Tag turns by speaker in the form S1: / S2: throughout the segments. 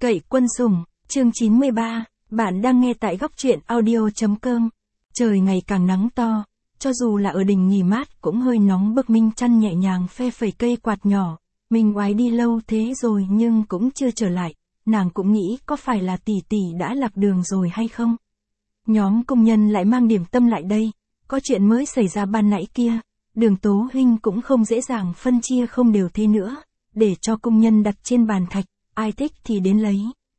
S1: Cậy quân sủng, chương 93, bạn đang nghe tại góc truyện audio.com. Trời ngày càng nắng to, cho dù là ở đỉnh nghỉ mát cũng hơi nóng bức. Minh Chăn nhẹ nhàng phe phẩy cây quạt nhỏ, mình oái đi lâu thế rồi nhưng cũng chưa trở lại, nàng cũng nghĩ có phải là tỷ tỷ đã lạc đường rồi hay không. Nhóm công nhân lại mang điểm tâm lại đây, có chuyện mới xảy ra ban nãy kia, Đường Tố huynh cũng không dễ dàng phân chia không đều thế nữa, để cho công nhân đặt trên bàn thạch, ai thích thì đến lấy.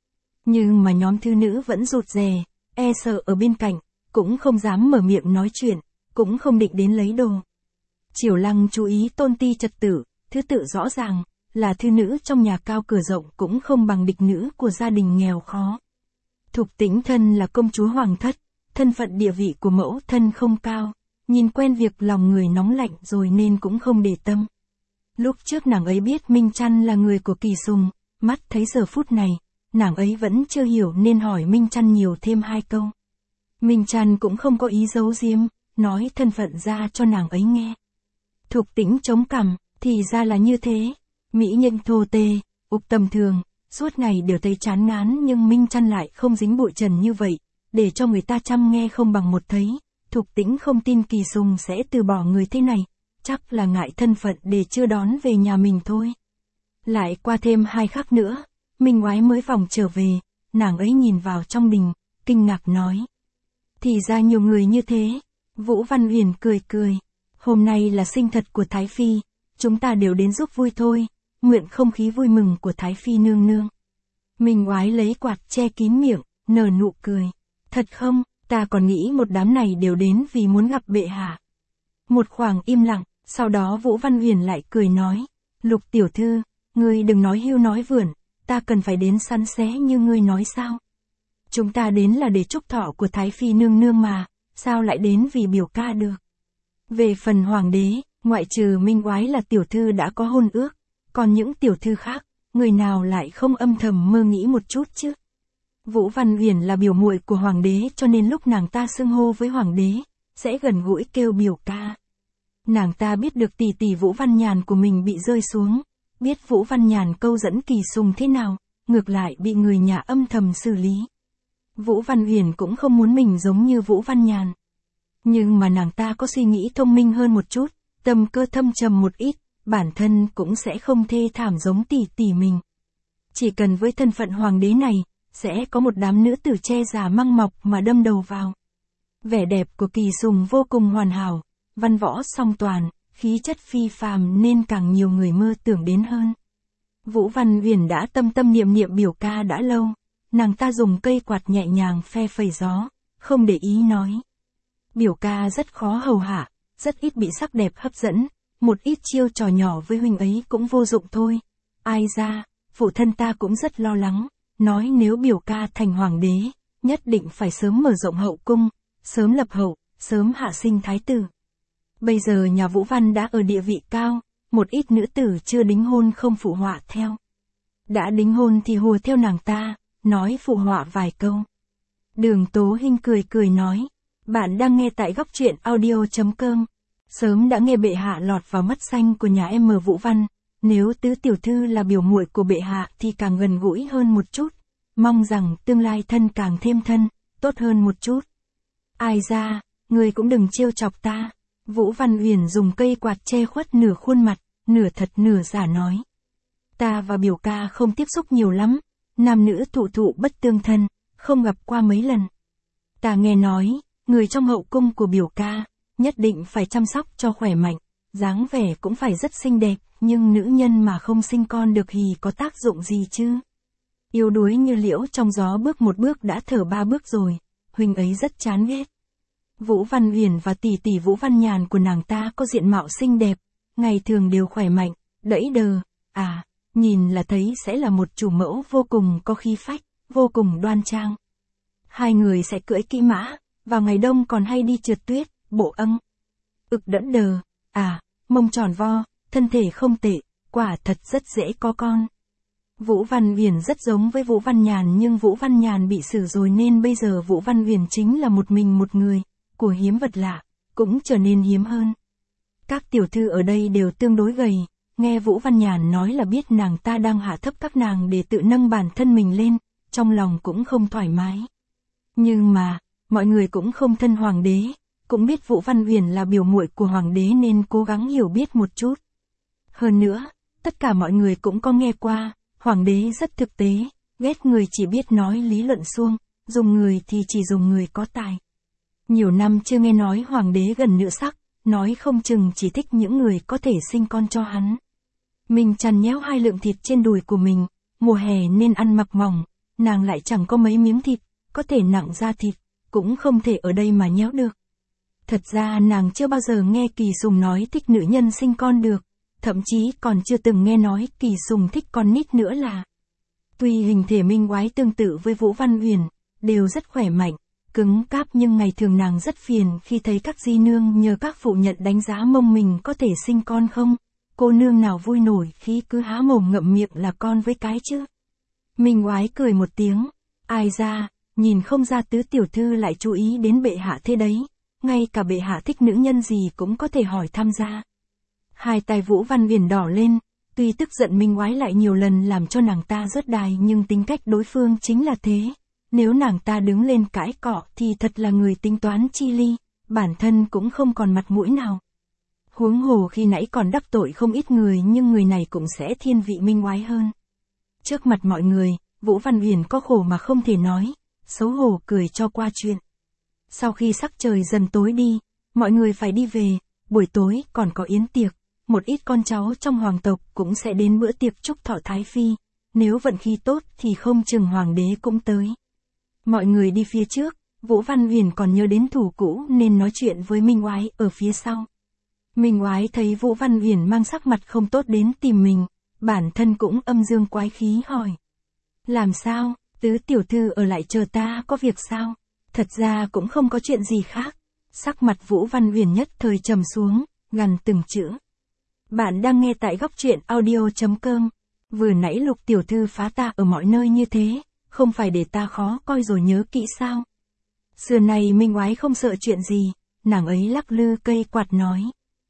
S1: Nhưng mà nhóm thư nữ vẫn rụt rè, e sợ ở bên cạnh, cũng không dám mở miệng nói chuyện, cũng không định đến lấy đồ. Triều Lăng chú ý tôn ti trật tự, thứ tự rõ ràng, là thư nữ trong nhà cao cửa rộng cũng không bằng địch nữ của gia đình nghèo khó. Thục Tĩnh thân là công chúa hoàng thất, thân phận địa vị của mẫu thân không cao, nhìn quen việc lòng người nóng lạnh rồi nên cũng không để tâm. Lúc trước nàng ấy biết Minh Chăn là người của Kỳ Sùng, mắt thấy giờ phút này, nàng ấy vẫn chưa hiểu nên hỏi Minh Chăn nhiều thêm 2 câu. Minh Chăn cũng không có ý giấu giếm, nói thân phận ra cho nàng ấy nghe. Thục Tĩnh chống cằm, thì ra là như thế, mỹ nhân thô tê, ục tầm thường, suốt ngày đều thấy chán ngán nhưng Minh Chăn lại không dính bụi trần như vậy, để cho người ta chăm nghe không bằng một thấy. Thục Tĩnh không tin Kỳ Sùng sẽ từ bỏ người thế này, chắc là ngại thân phận để chưa đón về nhà mình thôi. Lại qua thêm 2 khắc nữa, Minh Oái mới vòng trở về, nàng ấy nhìn vào trong đình, kinh ngạc nói. Thì ra nhiều người như thế. Vũ Văn Huyền cười cười. Hôm nay là sinh thật của Thái Phi, chúng ta đều đến giúp vui thôi, nguyện không khí vui mừng của Thái Phi nương nương. Minh Oái lấy quạt che kín miệng, nở nụ cười. Thật không, ta còn nghĩ một đám này đều đến vì muốn gặp bệ hạ. Một khoảng im lặng, sau đó Vũ Văn Huyền lại cười nói. Lục tiểu thư, ngươi đừng nói hưu nói vượn, ta cần phải đến săn xé như ngươi nói sao? Chúng ta đến là để chúc thọ của Thái Phi nương nương mà, sao lại đến vì biểu ca được? Về phần hoàng đế, ngoại trừ Minh Oái là tiểu thư đã có hôn ước, còn những tiểu thư khác, người nào lại không âm thầm mơ nghĩ một chút chứ? Vũ Văn Huyền là biểu muội của hoàng đế cho nên lúc nàng ta xưng hô với hoàng đế, sẽ gần gũi kêu biểu ca. Nàng ta biết được tỷ tỷ Vũ Văn Nhàn của mình bị rơi xuống, biết Vũ Văn Nhàn câu dẫn Kỳ Sùng thế nào, ngược lại bị người nhà âm thầm xử lý. Vũ Văn Huyền cũng không muốn mình giống như Vũ Văn Nhàn. Nhưng mà nàng ta có suy nghĩ thông minh hơn một chút, tâm cơ thâm trầm một ít, bản thân cũng sẽ không thê thảm giống tỷ tỷ mình. Chỉ cần với thân phận hoàng đế này, sẽ có một đám nữ tử che giả măng mọc mà đâm đầu vào. Vẻ đẹp của Kỳ Sùng vô cùng hoàn hảo, văn võ song toàn, khí chất phi phàm nên càng nhiều người mơ tưởng đến hơn. Vũ Văn Huyền đã tâm niệm niệm biểu ca đã lâu, nàng ta dùng cây quạt nhẹ nhàng phe phẩy gió, không để ý nói. Biểu ca rất khó hầu hạ, rất ít bị sắc đẹp hấp dẫn, một ít chiêu trò nhỏ với huynh ấy cũng vô dụng thôi. Ai ra, phụ thân ta cũng rất lo lắng, nói nếu biểu ca thành hoàng đế, nhất định phải sớm mở rộng hậu cung, sớm lập hậu, sớm hạ sinh thái tử. Bây giờ nhà Vũ Văn đã ở địa vị cao, một ít nữ tử chưa đính hôn không phụ họa theo. Đã đính hôn thì hùa theo nàng ta, nói phụ họa vài câu. Đường Tố Hinh cười cười nói, bạn đang nghe tại góc truyện audio.com. Sớm đã nghe bệ hạ lọt vào mắt xanh của nhà em Vũ Văn, nếu tứ tiểu thư là biểu muội của bệ hạ thì càng gần gũi hơn một chút, mong rằng tương lai thân càng thêm thân, tốt hơn một chút. Ai ra, người cũng đừng trêu chọc ta. Vũ Văn Huyền dùng cây quạt che khuất nửa khuôn mặt, nửa thật nửa giả nói. Ta và biểu ca không tiếp xúc nhiều lắm, nam nữ thụ bất tương thân, không gặp qua mấy lần. Ta nghe nói, người trong hậu cung của biểu ca, nhất định phải chăm sóc cho khỏe mạnh, dáng vẻ cũng phải rất xinh đẹp, nhưng nữ nhân mà không sinh con được thì có tác dụng gì chứ? Yếu đuối như liễu trong gió bước một bước đã thở 3 bước rồi, huynh ấy rất chán ghét. Vũ Văn Huyền và tỷ tỷ Vũ Văn Nhàn của nàng ta có diện mạo xinh đẹp, ngày thường đều khỏe mạnh, đẫy đờ, nhìn là thấy sẽ là một chủ mẫu vô cùng có khí phách, vô cùng đoan trang. 2 người sẽ cưỡi kỵ mã, vào ngày đông còn hay đi trượt tuyết, bộ âng. Đẫm đờ, mông tròn vo, thân thể không tệ, quả thật rất dễ có con. Vũ Văn Huyền rất giống với Vũ Văn Nhàn nhưng Vũ Văn Nhàn bị xử rồi nên bây giờ Vũ Văn Huyền chính là một mình một người, của hiếm vật lạ, cũng trở nên hiếm hơn. Các tiểu thư ở đây đều tương đối gầy, nghe Vũ Văn Nhàn nói là biết nàng ta đang hạ thấp các nàng để tự nâng bản thân mình lên, trong lòng cũng không thoải mái. Nhưng mà, mọi người cũng không thân hoàng đế, cũng biết Vũ Văn Uyển là biểu muội của hoàng đế nên cố gắng hiểu biết một chút. Hơn nữa, tất cả mọi người cũng có nghe qua, hoàng đế rất thực tế, ghét người chỉ biết nói lý luận suông, dùng người thì chỉ dùng người có tài. Nhiều năm chưa nghe nói hoàng đế gần nửa sắc, nói không chừng chỉ thích những người có thể sinh con cho hắn. Minh Trăn nhéo hai lượng thịt trên đùi của mình, mùa hè nên ăn mặc mỏng, nàng lại chẳng có mấy miếng thịt, có thể nặng ra thịt, cũng không thể ở đây mà nhéo được. Thật ra nàng chưa bao giờ nghe Kỳ Sùng nói thích nữ nhân sinh con được, thậm chí còn chưa từng nghe nói Kỳ Sùng thích con nít nữa là. Tuy hình thể Minh Oái tương tự với Vũ Văn Uyển, đều rất khỏe mạnh, cứng cáp nhưng ngày thường nàng rất phiền khi thấy các di nương nhờ các phụ nhận đánh giá mông mình có thể sinh con không. Cô nương nào vui nổi khi cứ há mồm ngậm miệng là con với cái chứ. Minh Oái cười một tiếng, ai ra, nhìn không ra tứ tiểu thư lại chú ý đến bệ hạ thế đấy, ngay cả bệ hạ thích nữ nhân gì cũng có thể hỏi tham gia. Hai tay Vũ Văn Uyển đỏ lên, tuy tức giận Minh Oái lại nhiều lần làm cho nàng ta rớt đài nhưng tính cách đối phương chính là thế. Nếu nàng ta đứng lên cãi cọ thì thật là người tính toán chi ly, bản thân cũng không còn mặt mũi nào. Huống hồ khi nãy còn đắc tội không ít người nhưng người này cũng sẽ thiên vị Minh Oái hơn. Trước mặt mọi người, Vũ Văn Uyển có khổ mà không thể nói, xấu hổ cười cho qua chuyện. Sau khi sắc trời dần tối đi, mọi người phải đi về, buổi tối còn có yến tiệc, một ít con cháu trong hoàng tộc cũng sẽ đến bữa tiệc chúc thọ Thái Phi, nếu vận khí tốt thì không chừng hoàng đế cũng tới. Mọi người đi phía trước, Vũ Văn Uyển còn nhớ đến thủ cũ nên nói chuyện với Minh Oái ở phía sau. Minh Oái thấy Vũ Văn Uyển mang sắc mặt không tốt đến tìm mình, bản thân cũng âm dương quái khí hỏi. Làm sao, tứ tiểu thư ở lại chờ ta có việc sao? Thật ra cũng không có chuyện gì khác. Sắc mặt Vũ Văn Uyển nhất thời trầm xuống, gằn từng chữ. Bạn đang nghe tại góc truyện audio.com. Vừa nãy Lục tiểu thư phá ta ở mọi nơi như thế, không phải để ta khó coi rồi nhớ kỹ sao? Xưa này Minh Oái không sợ chuyện gì, nàng ấy lắc lư cây quạt nói.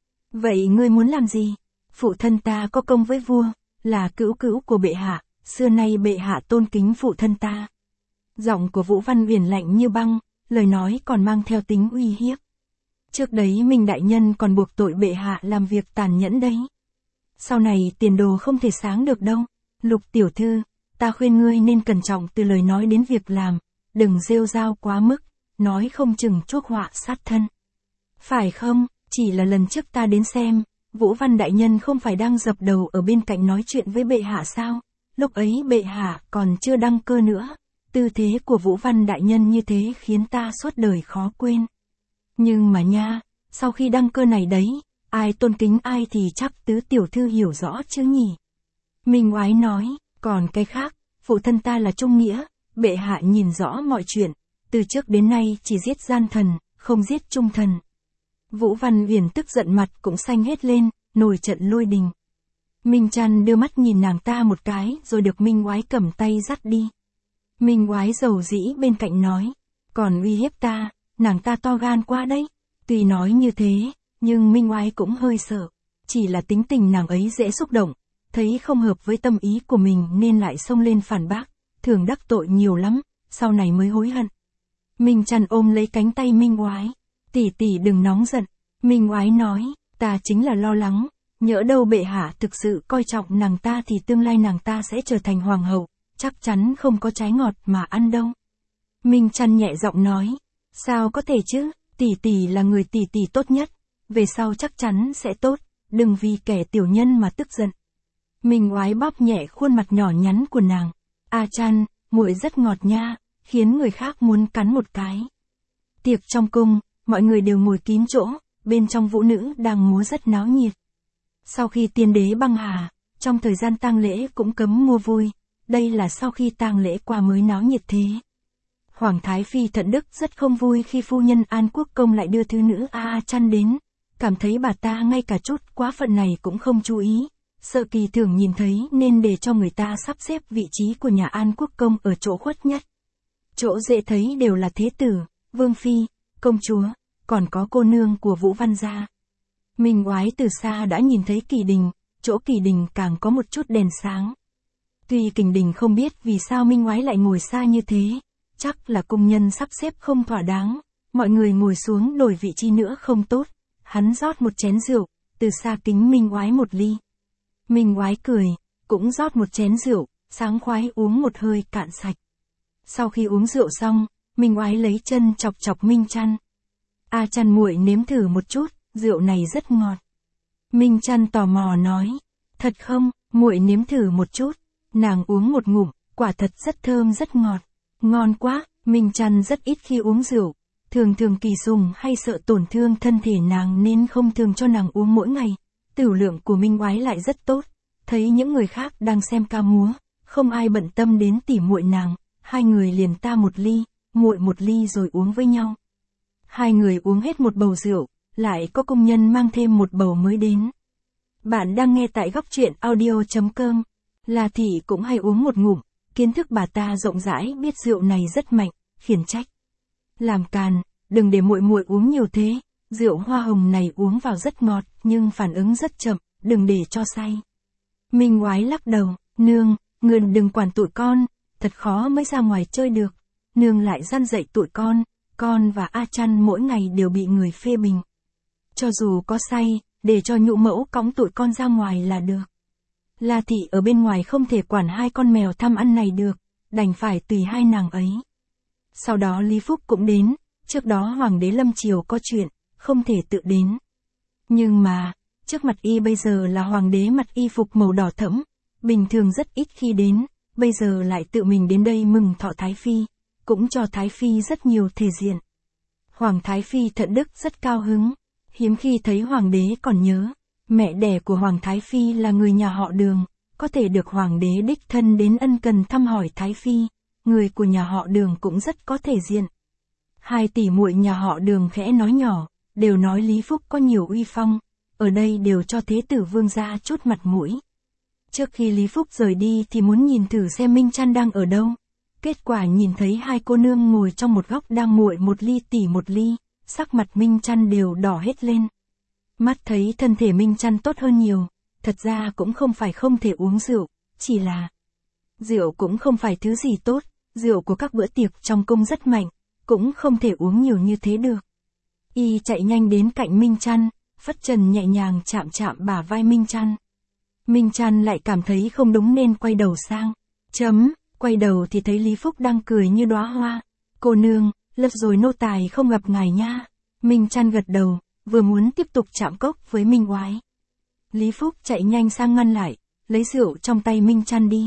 S1: Vậy ngươi muốn làm gì? Phụ thân ta có công với vua, là cữu cữu của bệ hạ, xưa nay bệ hạ tôn kính phụ thân ta. Giọng của Vũ Văn Uyển lạnh như băng, lời nói còn mang theo tính uy hiếp. Trước đấy Minh đại nhân còn buộc tội bệ hạ làm việc tàn nhẫn đấy. Sau này tiền đồ không thể sáng được đâu. Lục tiểu thư, ta khuyên ngươi nên cẩn trọng từ lời nói đến việc làm, đừng rêu rao quá mức, nói không chừng chuốc họa sát thân. Phải không, chỉ là lần trước ta đến xem, Vũ Văn đại nhân không phải đang dập đầu ở bên cạnh nói chuyện với bệ hạ sao? Lúc ấy bệ hạ còn chưa đăng cơ nữa. Tư thế của Vũ Văn đại nhân như thế khiến ta suốt đời khó quên. Nhưng mà nha, sau khi đăng cơ này đấy, ai tôn kính ai thì chắc tứ tiểu thư hiểu rõ chứ nhỉ? Minh Oái nói, còn cái khác, phụ thân ta là trung nghĩa, bệ hạ nhìn rõ mọi chuyện, từ trước đến nay chỉ giết gian thần, không giết trung thần. Vũ Văn Uyển tức giận mặt cũng xanh hết lên, nổi trận lôi đình. Minh Trăn đưa mắt nhìn nàng ta một cái rồi được Minh Oái cầm tay dắt đi. Minh Oái dầu dĩ bên cạnh nói, còn uy hiếp ta, nàng ta to gan quá đấy. Tuy nói như thế, nhưng Minh Oái cũng hơi sợ, chỉ là tính tình nàng ấy dễ xúc động, thấy không hợp với tâm ý của mình nên lại xông lên phản bác, thường đắc tội nhiều lắm, sau này mới hối hận. Minh Trăn ôm lấy cánh tay Minh Oái, tỷ tỷ đừng nóng giận. Minh Oái nói, ta chính là lo lắng, nhỡ đâu bệ hạ thực sự coi trọng nàng ta thì tương lai nàng ta sẽ trở thành hoàng hậu, chắc chắn không có trái ngọt mà ăn đâu. Minh Trăn nhẹ giọng nói, sao có thể chứ, tỷ tỷ là người tỷ tỷ tốt nhất, về sau chắc chắn sẽ tốt, đừng vì kẻ tiểu nhân mà tức giận. Minh Oái bóp nhẹ khuôn mặt nhỏ nhắn của nàng, A Trăn, muội rất ngọt nha, khiến người khác muốn cắn một cái. Tiệc trong cung, mọi người đều ngồi kín chỗ, bên trong vũ nữ đang múa rất náo nhiệt. Sau khi tiên đế băng hà, trong thời gian tang lễ cũng cấm mua vui, đây là sau khi tang lễ qua mới náo nhiệt thế. Hoàng Thái Phi Thận Đức rất không vui khi phu nhân An Quốc Công lại đưa thứ nữ A Trăn đến, cảm thấy bà ta ngay cả chút quá phận này cũng không chú ý, sợ Kỳ Thưởng nhìn thấy nên để cho người ta sắp xếp vị trí của nhà An Quốc Công ở chỗ khuất nhất. Chỗ dễ thấy đều là thế tử, vương phi, công chúa, còn có cô nương của Vũ Văn gia. Minh Oái từ xa đã nhìn thấy Kỳ Đình, chỗ Kỳ Đình càng có một chút đèn sáng. Tuy Kình Đình không biết vì sao Minh Ngoái lại ngồi xa như thế, chắc là công nhân sắp xếp không thỏa đáng, mọi người ngồi xuống đổi vị trí nữa không tốt. Hắn rót một chén rượu, từ xa kính Minh Ngoái một ly. Minh Ngoái cười, cũng rót một chén rượu, sảng khoái uống một hơi cạn sạch. Sau khi uống rượu xong, Minh Ngoái lấy chân chọc chọc Minh Chăn. A Chăn muội nếm thử một chút, rượu này rất ngọt. Minh Chăn tò mò nói, thật không, muội nếm thử một chút. Nàng uống một ngụm, quả thật rất thơm rất ngọt. Ngon quá, Minh Chăn rất ít khi uống rượu. Thường thường Kỳ Sùng hay sợ tổn thương thân thể nàng nên không thường cho nàng uống mỗi ngày. Tửu lượng của Minh Ngoái lại rất tốt. Thấy những người khác đang xem ca múa, không ai bận tâm đến tỉ muội nàng, hai người liền ta một ly, muội một ly rồi uống với nhau. Hai người uống hết một bầu rượu, lại có công nhân mang thêm một bầu mới đến. Bạn đang nghe tại góc truyện audio.com. La Thị cũng hay uống một ngụm, kiến thức bà ta rộng rãi biết rượu này rất mạnh, khiển trách. Làm càn, đừng để muội muội uống nhiều thế, rượu hoa hồng này uống vào rất ngọt, nhưng phản ứng rất chậm, đừng để cho say. Minh Ngoái lắc đầu, nương, ngươi đừng quản tụi con, thật khó mới ra ngoài chơi được. Nương lại răn dạy tụi con và A Chăn mỗi ngày đều bị người phê bình. Cho dù có say, để cho nhũ mẫu cõng tụi con ra ngoài là được. La Thị ở bên ngoài không thể quản hai con mèo tham ăn này được, đành phải tùy hai nàng ấy. Sau đó Lý Phúc cũng đến, trước đó Hoàng đế lâm triều có chuyện, không thể tự đến. Nhưng mà, trước mặt y bây giờ là Hoàng đế mặc y phục màu đỏ thẫm, bình thường rất ít khi đến, bây giờ lại tự mình đến đây mừng thọ Thái Phi, cũng cho Thái Phi rất nhiều thể diện. Hoàng Thái Phi Thận Đức rất cao hứng, hiếm khi thấy Hoàng đế còn nhớ. Mẹ đẻ của Hoàng Thái Phi là người nhà họ Đường, có thể được Hoàng đế đích thân đến ân cần thăm hỏi Thái Phi, người của nhà họ Đường cũng rất có thể diện. Hai tỷ muội nhà họ Đường khẽ nói nhỏ, đều nói Lý Phúc có nhiều uy phong, ở đây đều cho Thế tử Vương gia chút mặt mũi. Trước khi Lý Phúc rời đi thì muốn nhìn thử xem Minh Chăn đang ở đâu. Kết quả nhìn thấy hai cô nương ngồi trong một góc đang muội một ly tỉ một ly, sắc mặt Minh Chăn đều đỏ hết lên. Mắt thấy thân thể Minh Chăn tốt hơn nhiều, thật ra cũng không phải không thể uống rượu, chỉ là rượu cũng không phải thứ gì tốt, rượu của các bữa tiệc trong cung rất mạnh, cũng không thể uống nhiều như thế được. Y chạy nhanh đến cạnh Minh Chăn, phất trần nhẹ nhàng chạm chạm bả vai Minh Chăn. Minh Chăn lại cảm thấy không đúng nên quay đầu sang. Quay đầu thì thấy Lý Phúc đang cười như đóa hoa. Cô nương, lật rồi nô tài không gặp ngài nha. Minh Chăn gật đầu, vừa muốn tiếp tục chạm cốc với Minh Ngoái. Lý Phúc chạy nhanh sang ngăn lại, lấy rượu trong tay Minh Chăn đi.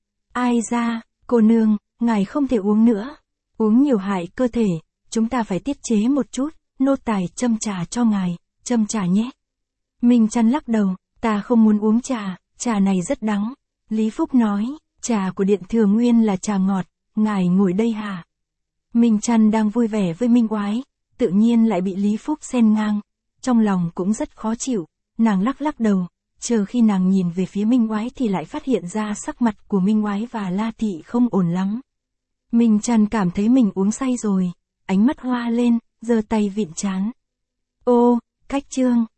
S1: Ai ra, cô nương, ngài không thể uống nữa. Uống nhiều hại cơ thể, chúng ta phải tiết chế một chút, nô tài châm trà cho ngài, châm trà nhé. Minh Chăn lắc đầu, ta không muốn uống trà, trà này rất đắng. Lý Phúc nói, trà của Điện Thừa Nguyên là trà ngọt, ngài ngồi đây hả? Minh Chăn đang vui vẻ với Minh Ngoái, tự nhiên lại bị Lý Phúc xen ngang, trong lòng cũng rất khó chịu, nàng lắc lắc đầu, chờ khi nàng nhìn về phía Minh Ngoái thì lại phát hiện ra sắc mặt của Minh Ngoái và La Thị không ổn lắm. Minh Chăn cảm thấy mình uống say rồi, ánh mắt hoa lên, giơ tay vịn trán. Ô, cách chương.